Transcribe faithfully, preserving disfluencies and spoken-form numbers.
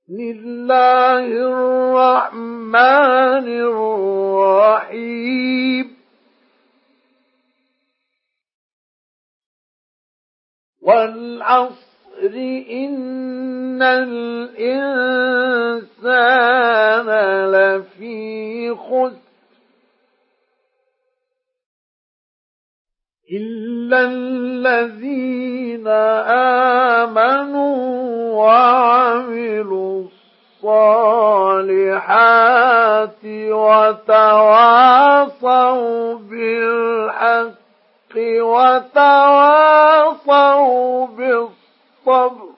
بسم الله الرحمن الرحيم والعصر إن الإنسان لفي خسر إلا الذين آمنوا وعملوا الصالحات وتواصوا بالحق وتواصوا بالصبر